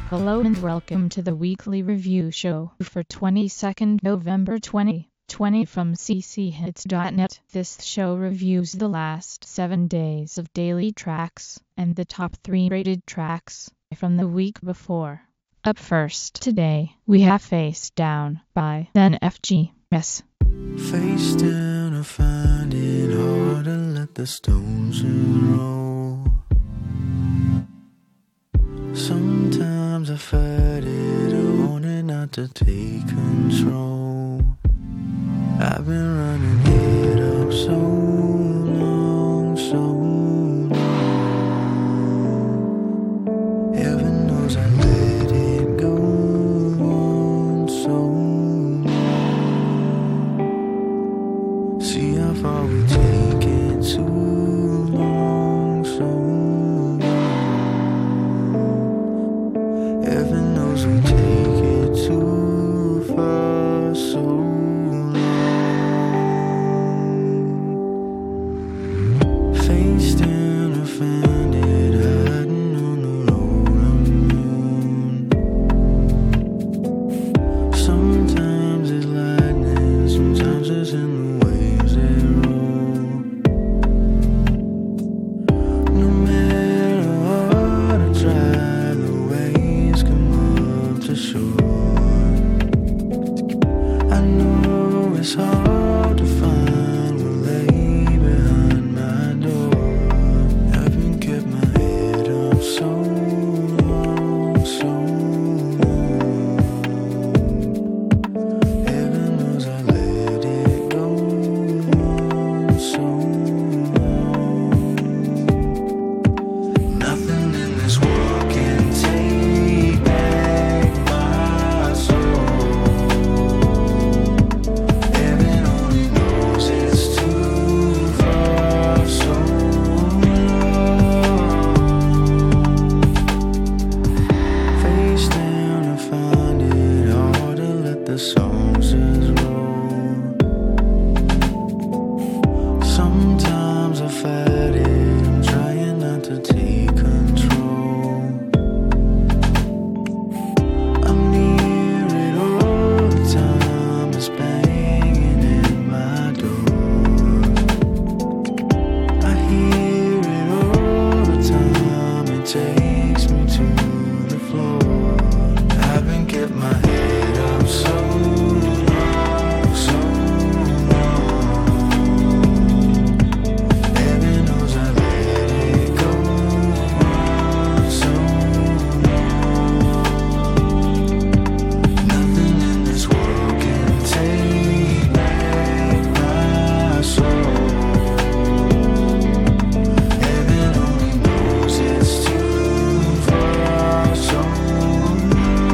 Hello and welcome to the weekly review show for 22nd November 2020 from cchits.net. This show reviews the last 7 days of daily tracks and the top 3 rated tracks from the week before. Up first today, we have Face Down by NFGS. Face down, I find it hard to let the stones roll. Sometimes I fight it, I want it not to take control. I've been running it up so long, so long. Heaven knows I let it go on so long. See how far we take it too long, so long. Heaven knows we take it too far, so long. Face down, I find it hiding on the road I'm on. Sometimes it's lightning, sometimes it's in the waves that roll. No matter what I try, the waves come up to shore. I know it's hard to find what lay behind my door. Haven't kept my head up so long, so long. Heaven knows I let it go on so long. Nothing in this world can take back my soul. Heaven only knows it's too far, so long. Face down, I find it hard to let the songs just roll. Sometimes I fight it, I'm trying not to take control. I'm near it all the time, it's banging at my door. I hear it all the time, it takes me to the floor. I haven't kept my head up so long, so long. Heaven knows I let it go on so long. Nothing in this world can take back my soul. Heaven only knows it's too far, so long.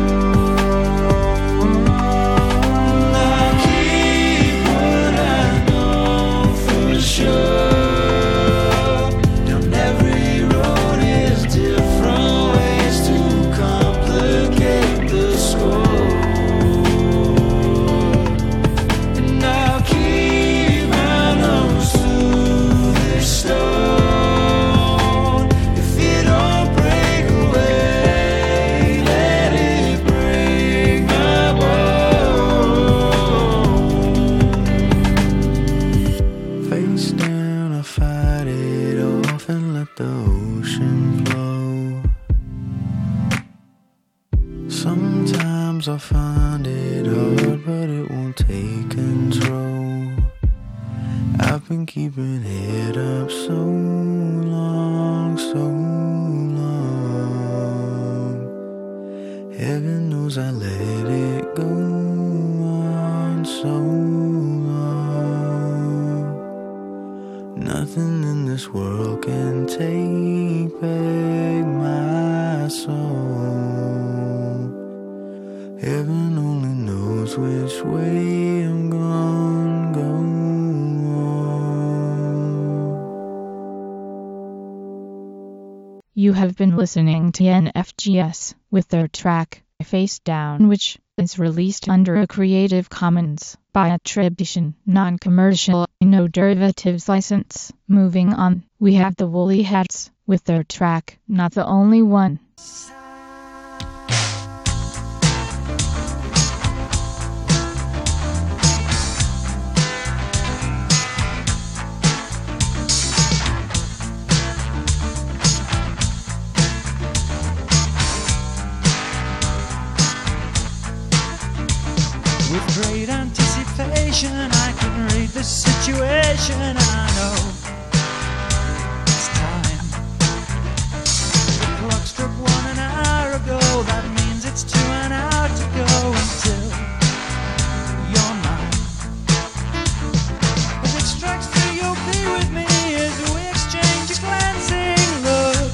I'll keep what I know for sure. Down every road is different ways to complicate the score. And I'll keep my nose to this stone. If it don't break away, let it break my bones. Face down, I fight it off and let the ocean flow. Sometimes I find it hard, but it won't take control. I've been keeping it up so long, so long. Heaven knows I let it go on so long. Nothing in this world can take back my soul. Heaven only knows which way I'm gonna go on. You have been listening to NFGS with their track Face Down, which is released under a Creative Commons by attribution, non-commercial, no derivatives license. Moving on, we have the Woolly Hats with their track Not the Only One. station. I can read the situation, and I know it's time. The clock struck 1 an hour ago. That means it's 2 an hour to go until you're mine. As it strikes 3, you'll be with me as we exchange a glancing look.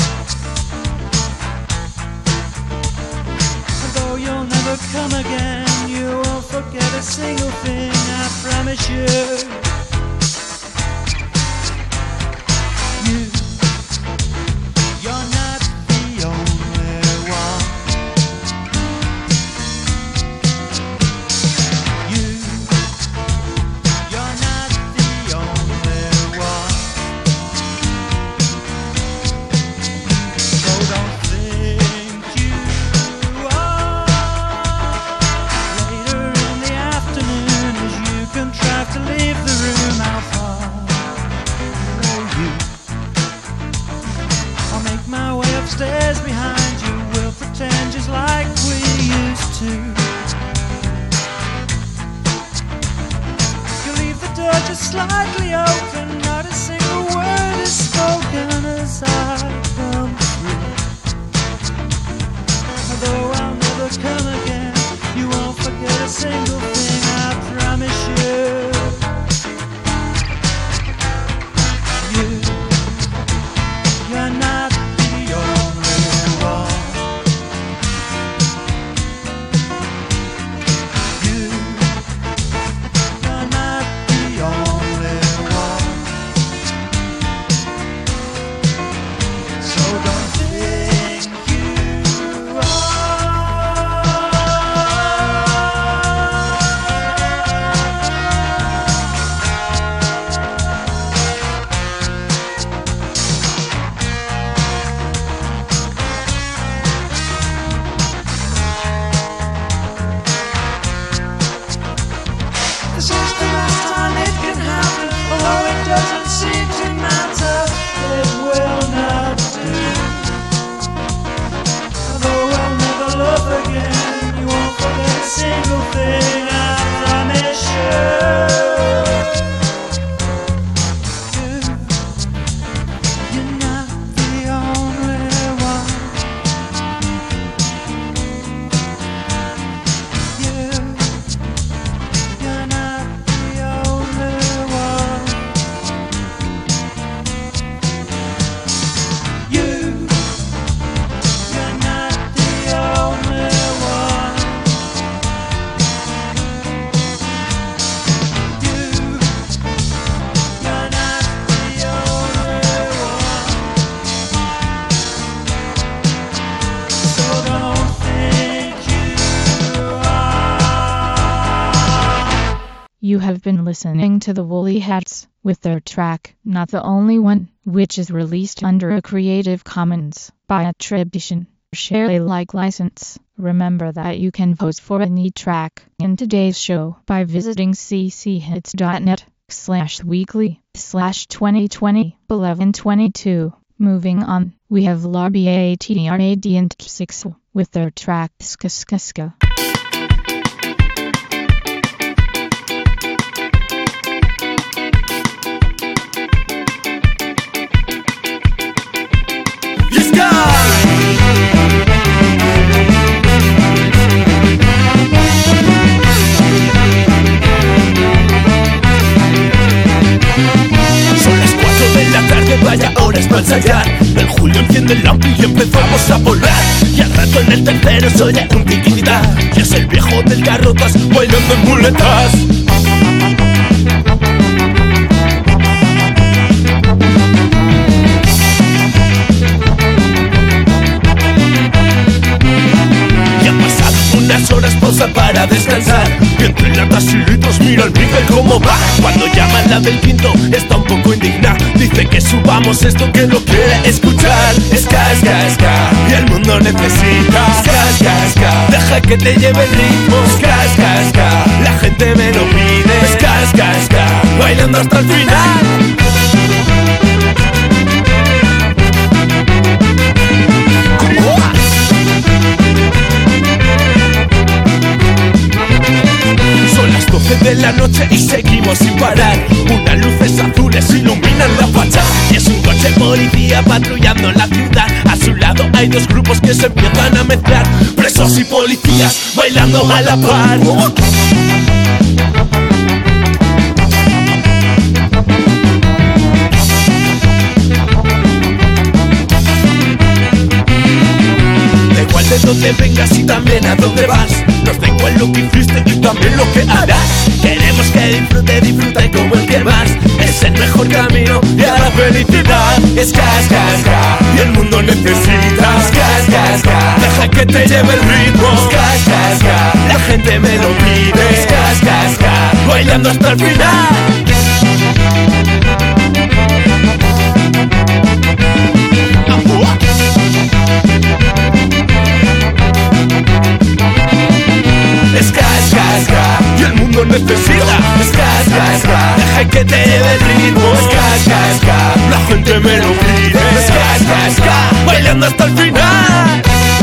And though you'll never come again, you won't forget a single thing, I promise you. You're not the only one. You're not the only one. So don't think you are. Later in the afternoon, as you contrive to leave the room, how far are you? I'll make my way upstairs behind you. We'll pretend just like we used to. You leave the door just slightly open. Not a single word is spoken as I come through. Although I'll never come again, you won't forget a single thing, I promise you. You're not the only one. You're not the only one. So don't think you this is the last time it can happen, although it doesn't seem to matter. It will not do. Although we'll never love again, you won't forget a single thing, I promise you. You're not the only one. You're not the only one. You're not the only one. You're not the only one. So don't think you are. You have been listening to the Woolly Hats with their track Not the Only One, which is released under a Creative Commons by attribution, share Alike license. Remember that you can vote for any track in today's show by visiting cchits.net/weekly/2020-1122. Moving on, we have Larbiatrad and Six with their track Ska Ska Ska. Son las 4 de la tarde, vaya horas para ensayar. El Julio enciende el lampi y empezamos a volar. Y al rato en el tercero se oye un tiquitita. Y es el viejo del Carrotas bailando en muletas. Y han pasado unas horas pausa para descansar. Y entre latas y litros mira al Miguel cómo va. Cuando llama la del quinto está un poco indignada. Dice que subamos esto que lo quiere escuchar. Ska, ska, ska, y el mundo necesita ska, ska, ska. Deja que te lleve el ritmo. Ska, ska, ska, la gente me lo pide. Ska, ska, ska, bailando hasta el final. Son las 12 12 de la noche y seguimos sin parar. Unas luces azules iluminan la fachada y es un coche policía patrullando la ciudad. A su lado hay dos grupos que se empiezan a mezclar, presos y policías bailando a la par. De dónde vengas y también a dónde vas. Nos da igual lo que hiciste y también lo que harás. Queremos que disfrute como el que más. Es el mejor camino y a la felicidad. Es ska, y el mundo necesita ska. Deja que te lleve el ritmo. Ska, la gente me lo pide. Ska, bailando hasta el final. Ska, y el mundo necesita ska. Deja que te lleve el ritmo. Ska, la gente me lo pide. Ska, bailando hasta el final.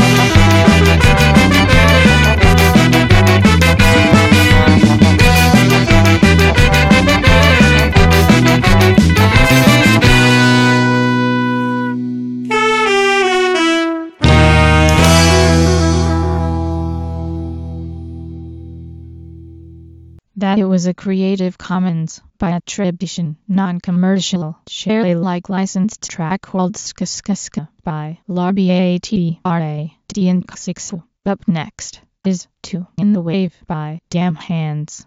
That it was a Creative Commons by attribution, non-commercial, share Alike licensed track called Ska Ska Ska by LARBATRA DN6. Up next is Two in the Wave by Damn Hands.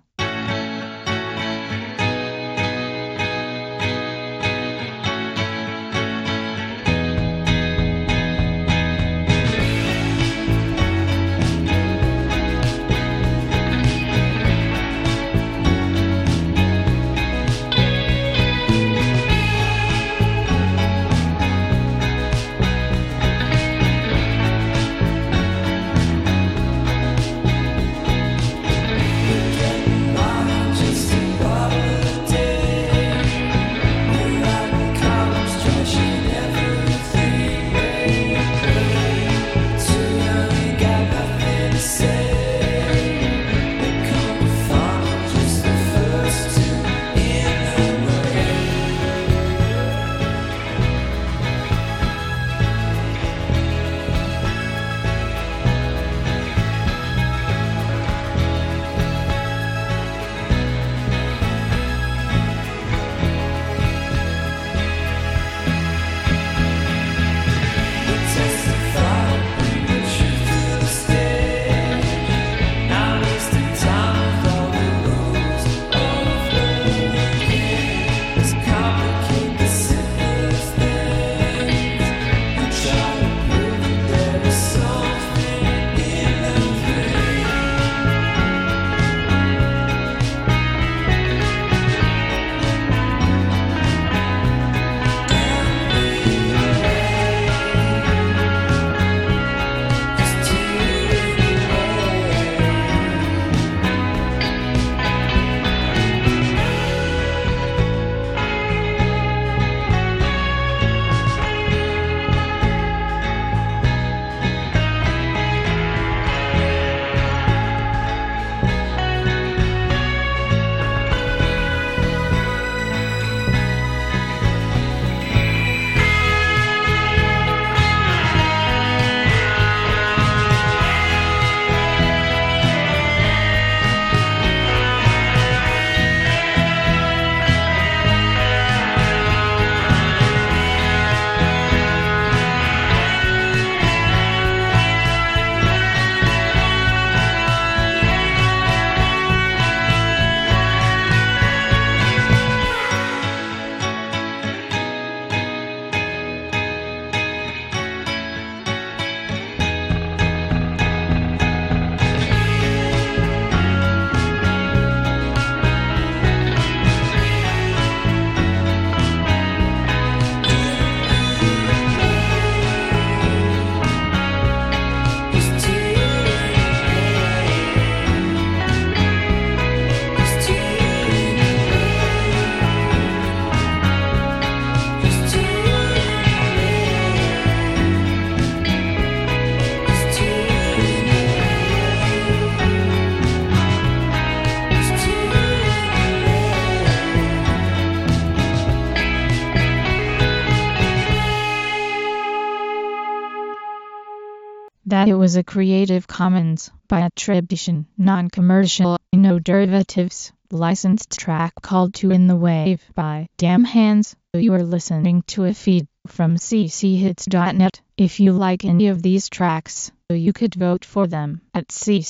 that it was a Creative Commons by attribution, non-commercial, no derivatives, licensed track called Two in the Wave by Damn Hands. You are listening to a feed from cchits.net. If you like any of these tracks, you could vote for them at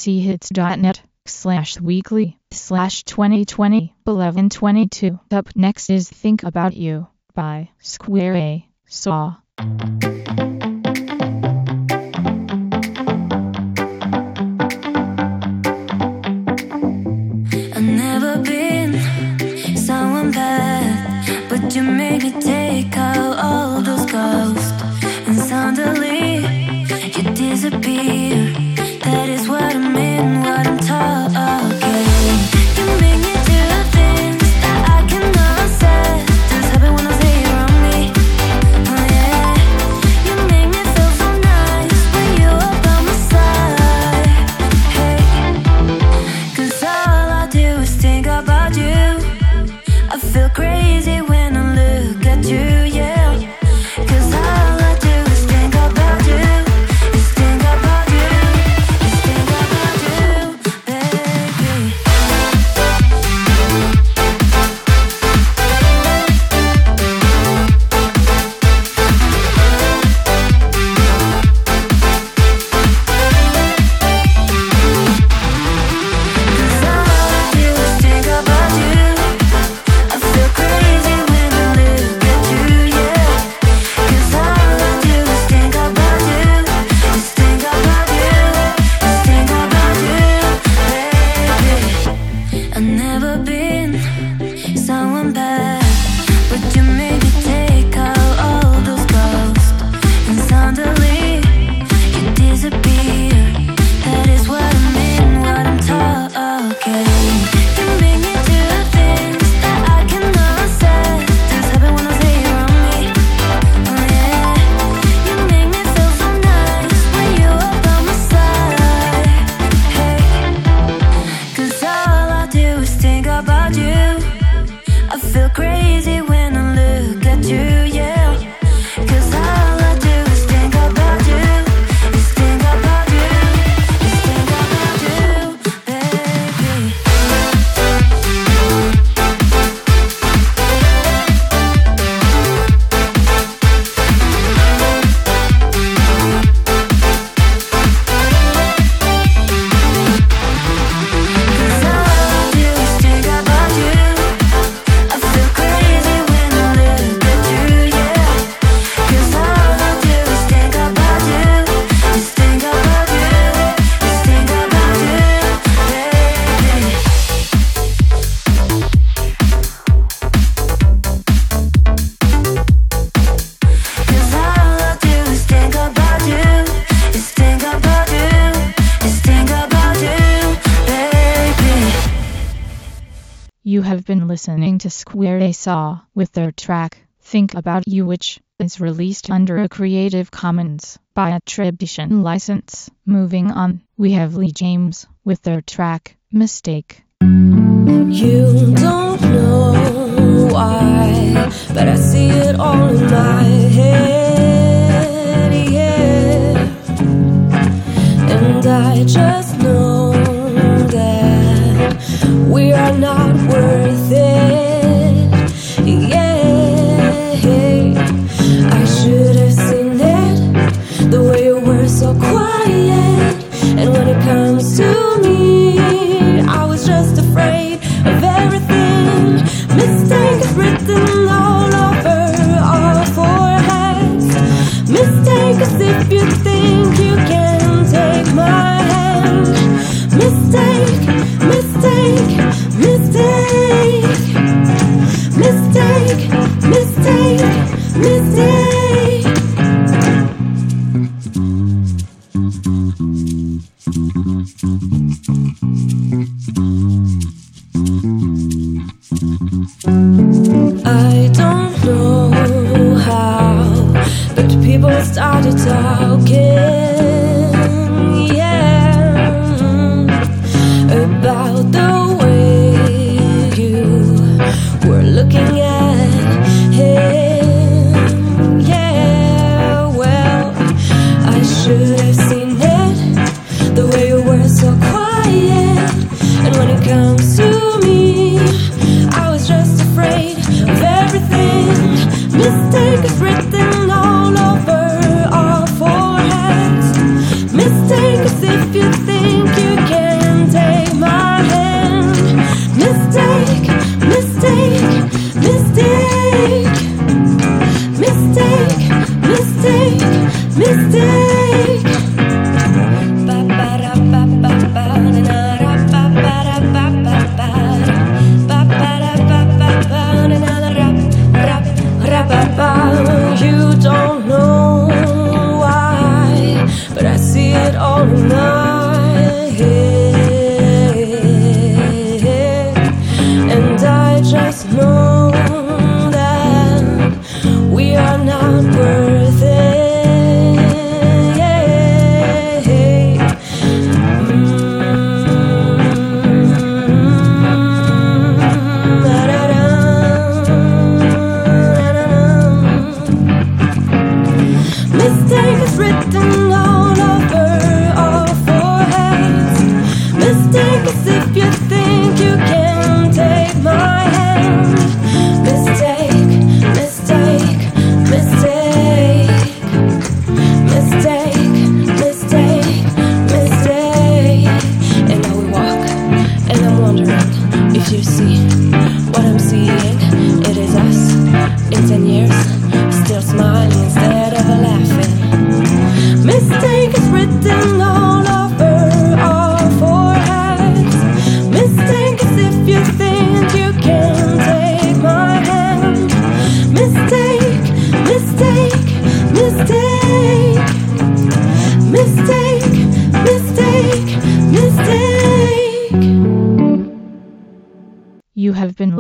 cchits.net/weekly/2020-1122. Up next is Think About You by Square A Saw. You make me take out all those ghosts, and suddenly you disappear. That is what I mean, what I'm talking. You make me do things that I cannot say. Just happen when I say you're on me. Oh yeah. You make me feel so nice when you are by my side. Hey, 'cause all I do is think about you. I feel crazy when I look at you, yeah. 'Cause all I do is think about you. Is think about you. Is think about you, baby. You have been listening to Square A Saw with their track, Think About You, which is released under a Creative Commons by attribution license. Moving on, we have Lee James with their track, Mistake. You don't know why, but I see it all in my head, yeah. And I just know that we are not worth it, yeah. I should have seen it, the way you were so quiet. And when it comes to me, I was just afraid of everything. Mistakes written all over our foreheads. Mistakes if you think you can take my hand. Mistake, mistake, mistake. Mistake, mistake, mistake. I don't know how, but people started talking, yeah, about the way you were looking at him,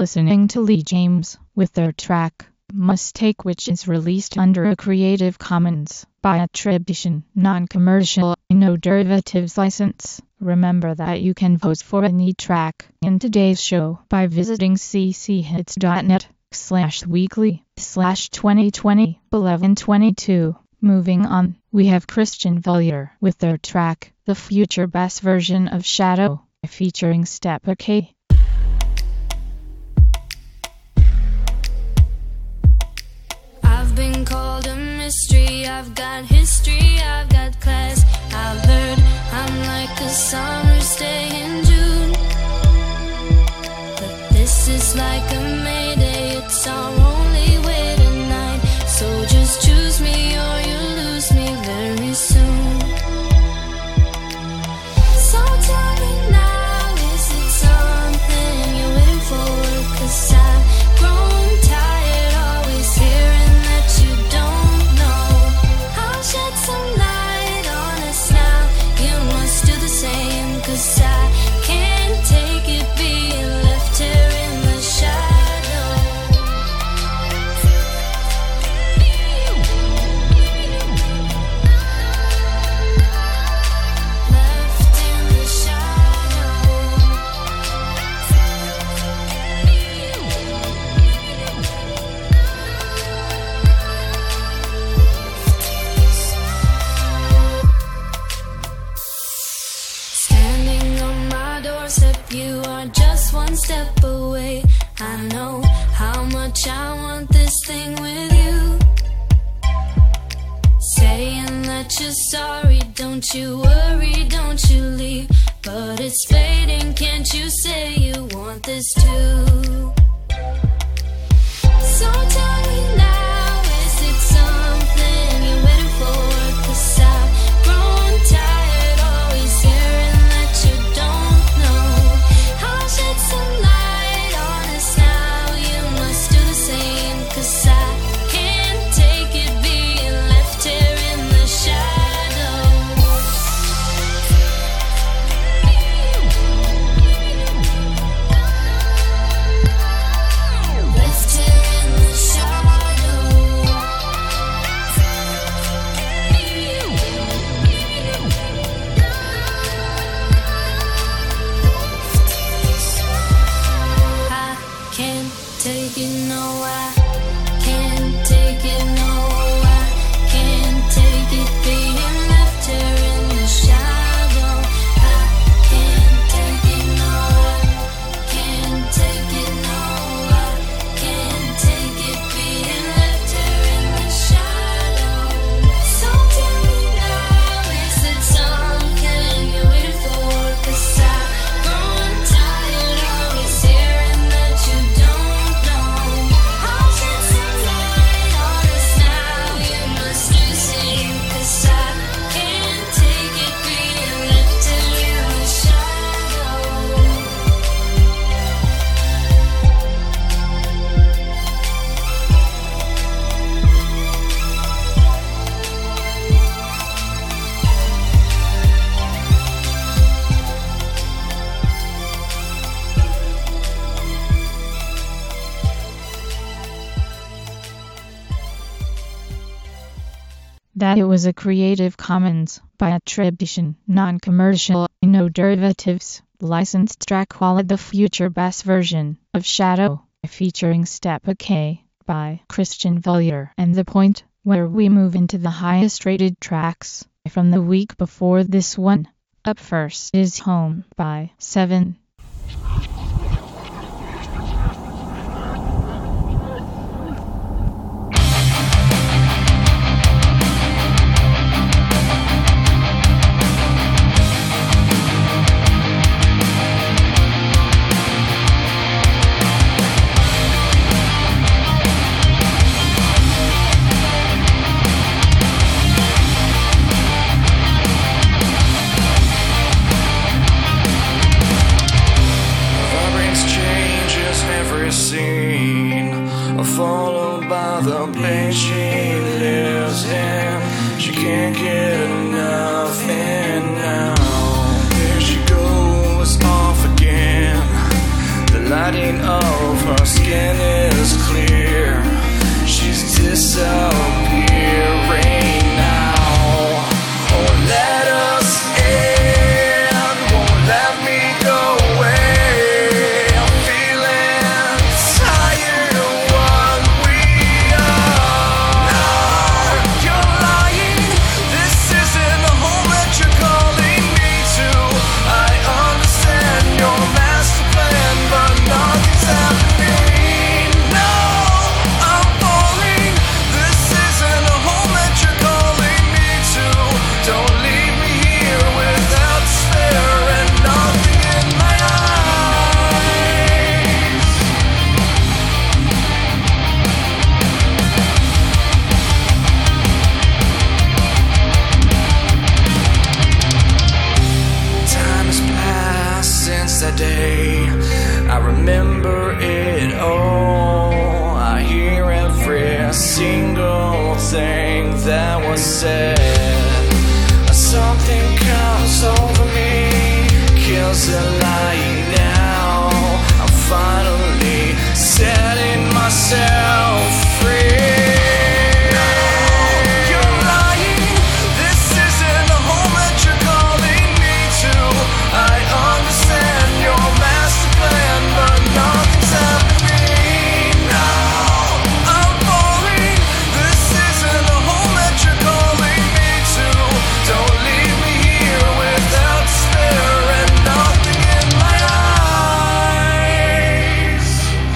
listening to Lee James with their track Mistake, which is released under a Creative Commons by attribution, non-commercial, no derivatives license. Remember that you can vote for any track in today's show by visiting cchits.net/weekly/2020-1122. Moving on, we have Christian Vellier with their track The Future Bass Version of Shadow, featuring Stepa K. I've been called a mystery, I've got history, I've got class. I've heard I'm like a summer's day in June, but this is like a Mayday, it's our only way tonight. So just choose me or you lose me very soon. So tell me now, is it something you're waiting for? 'Cause I've grown tired always hearing that you don't know. I'll shed some light on us now, you must do the same. 'Cause I can't take it being left here in the shadow. Left in the shadow. Standing on my doorstep, you are just one step away. I know how much I want this thing with you. Saying that you're sorry, don't you worry, don't you leave. But it's fading, can't you say you want this too? So tell me now, is it something you're waiting for? 'Cause I've grown tired always hearing that you don't know. I'll shed some light on us now, you must do the same. 'Cause I can't take it being left here in the shadow. Left here in the shadow. I can't take it, no, I can't take it, no, I can't take it being left here in the shadow. I can't take it, no, I can't take it, no, I can't take it being left here in the shadow. So tell me now, is it something you're waiting for? 'Cause I've grown tired always hearing that you don't know. I'll shed some light on us now, you must do the same. 'Cause I can't take it being left here in the shadow. That it was a Creative Commons by attribution, non-commercial, no derivatives, licensed track called The Future Bass Version of Shadow, featuring Stepa K by Christian Vellier. And the point where we move into the highest rated tracks from the week before this one. Up first is Home by 7. Followed by the place she lives in. She can't get enough, and now here she goes off again. The lighting of her skin is clear. She's disappearing now. Won't let us in, won't let me go away. I'm feeling tired of what we are. You're lying, this isn't the home that you're calling me to. I understand your master plan, but nothing's happening. No, I'm falling. This isn't the home that you're calling me to. Don't leave me here without despair and nothing in my eyes. Time has passed since that day. I remember it all. I hear every single thing that was said. Something comes over me, kills the lying now. I'm finally setting myself free. You're lying, this isn't the home that you're calling me to. I understand your master plan, but nothing's happening now. I'm falling, this isn't the home that you're calling me to. Don't leave me here without despair and nothing in my eyes.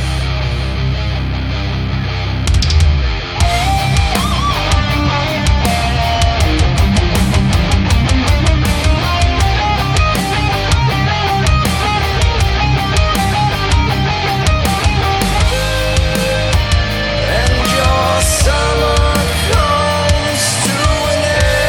And your summer comes to an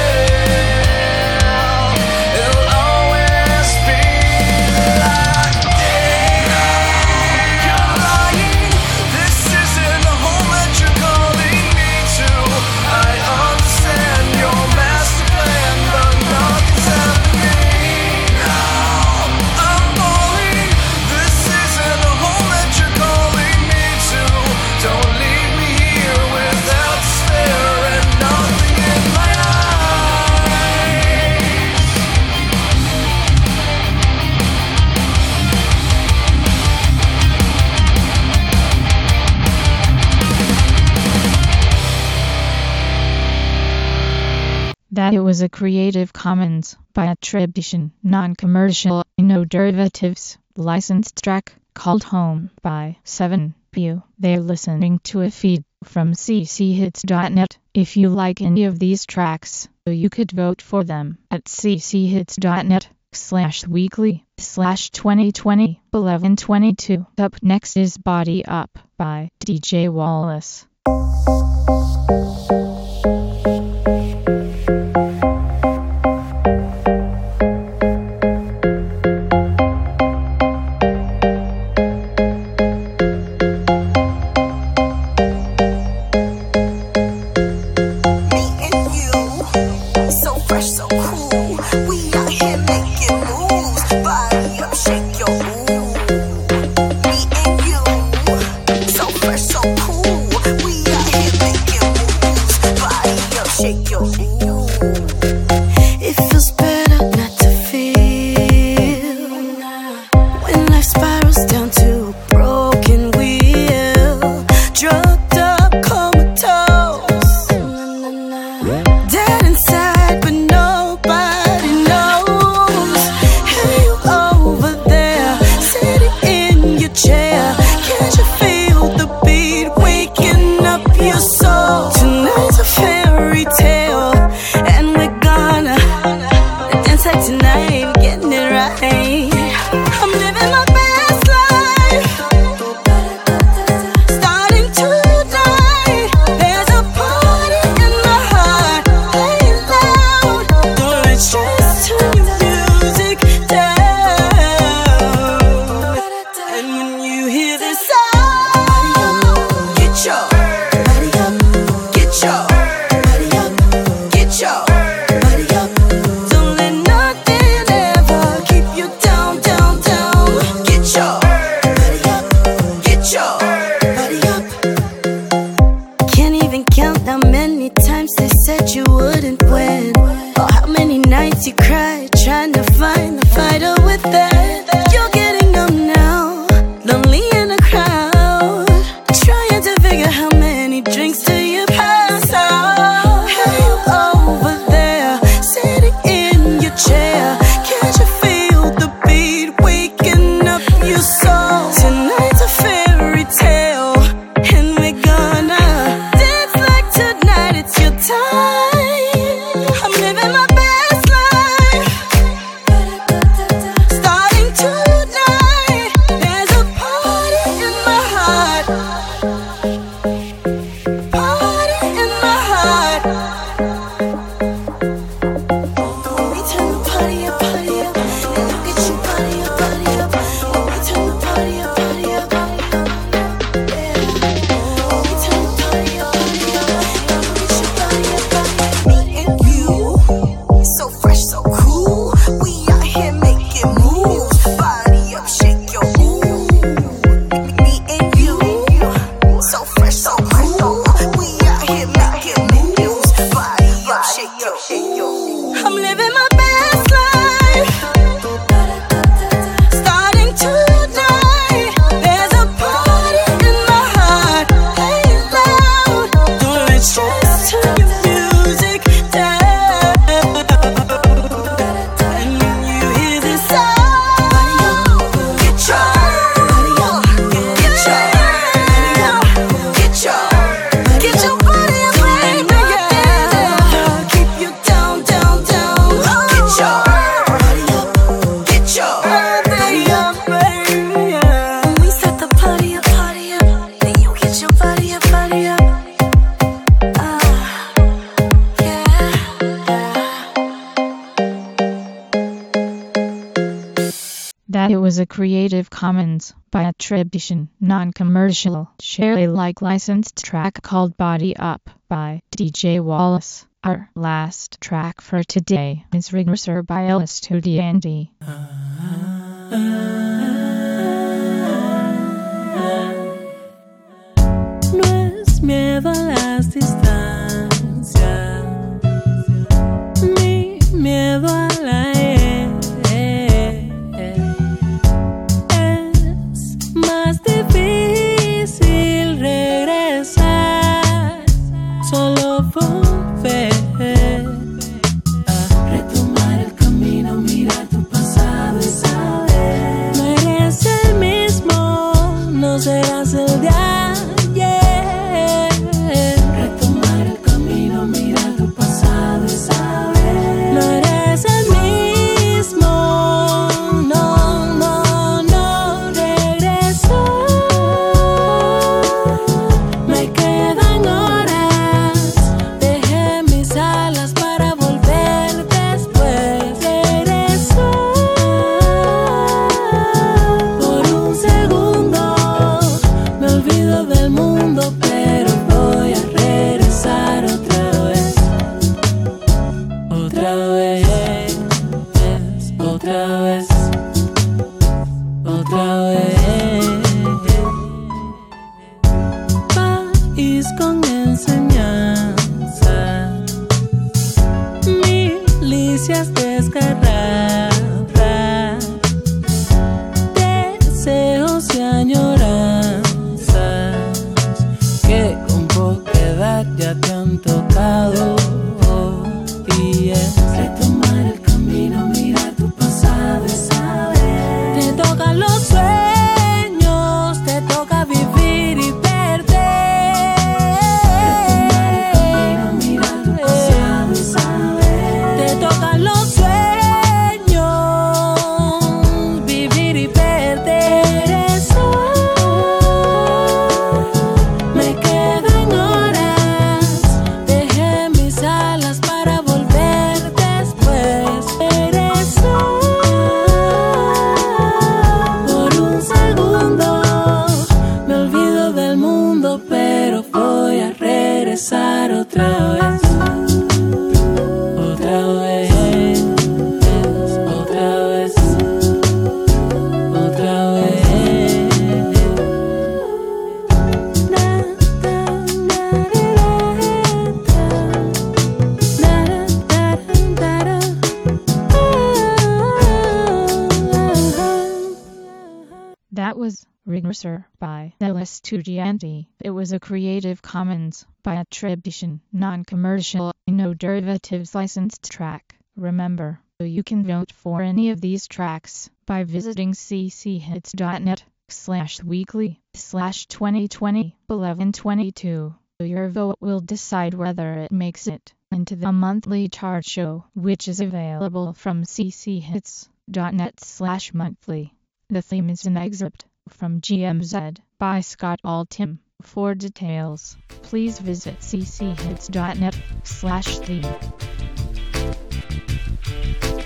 end. It'll always be like this. You're lying, this isn't the home that you're calling me to. I understand your master plan, but nothing's happening now. I'm falling, this isn't the home that you're calling me to. Don't leave me here without despair and nothing in my eyes. That it was a Creative Commons by attribution, non-commercial, no derivatives, licensed track called Home by 7PU. They're listening to a feed from cchits.net. If you like any of these tracks, you could vote for them at cchits.net/weekly/2020-1122. Up next is Body Up by DJ Wallace. Me and you, so fresh, so cool. We out here making moves. Body up, shake your ooh. Me and you, so fresh, so cool. We out here making How many times they said you wouldn't win? Or how many nights you cried trying to find the fighter within? You're getting numb now, lonely in a crowd, trying to figure how many drinks till you pass out. Hey, you over there, sitting in your chair, can't you feel the beat waking up your soul? Tonight's a fairy tale, and we're gonna dance like tonight it's your time. I'm living my best life, starting tonight. There's a party in my heart, party in my heart. When we turn the party up, and you get your body up, When we turn the party up, yeah. When we turn the party up, and you get your body up. Me and you, so fresh, so cool. We out here making moves. Body up, shake your ooh. Me and you, so fresh, so cool. We out here making moves. Body up, shake your ooh. I'm living my best life, starting tonight. There's a party in my heart, play it loud. Don't let stress turn your music down. And when you hear this sound, Get your, get your body up, baby, yeah. Keep you down, down, down. get your, Body up, baby, yeah. When we set the party up, then you get your body up, yeah. That it was a Creative Commons by attribution, non-commercial, share Alike licensed track called Body Up by DJ Wallace. Our last track for today is Regressor by El Estudiante. No es miedo a las distancias, ni miedo a la es más difícil regresar, solo volver a retomar el camino, mirar tu pasado y saber no eres el mismo, no serás el de ayer. Retomar el camino, mirar tu pasado y saber no eres el mismo, no, no, no regresar. Me quedan horas, dejé mis alas para volver después. Regresar por un segundo, me olvido del mundo, pero voy a regresar otra vez, otra vez, otra vez, otra vez. País con enseñanza, milicias desgarradas, deseos y añoranzas que con poca edad ya te han tocado. Y es retomar el camino, mirar tu pasado y saber. Te tocan los sueños, te toca vivir y perder. Retomar el camino, mirar tu pasado y saber. Te tocan los sueños, vivir y perder. Eso me quedan horas, dejé mis alas para volver después. Signature by Ellis Studianti. It was a Creative Commons by attribution, non-commercial, no derivatives licensed track. Remember, you can vote for any of these tracks by visiting cchits.net/weekly/2020-1122. Your vote will decide whether it makes it into the monthly chart show, which is available from cchits.net/monthly. The theme is an excerpt from GMZ by Scott Altham. For details, please visit cchits.net/theme.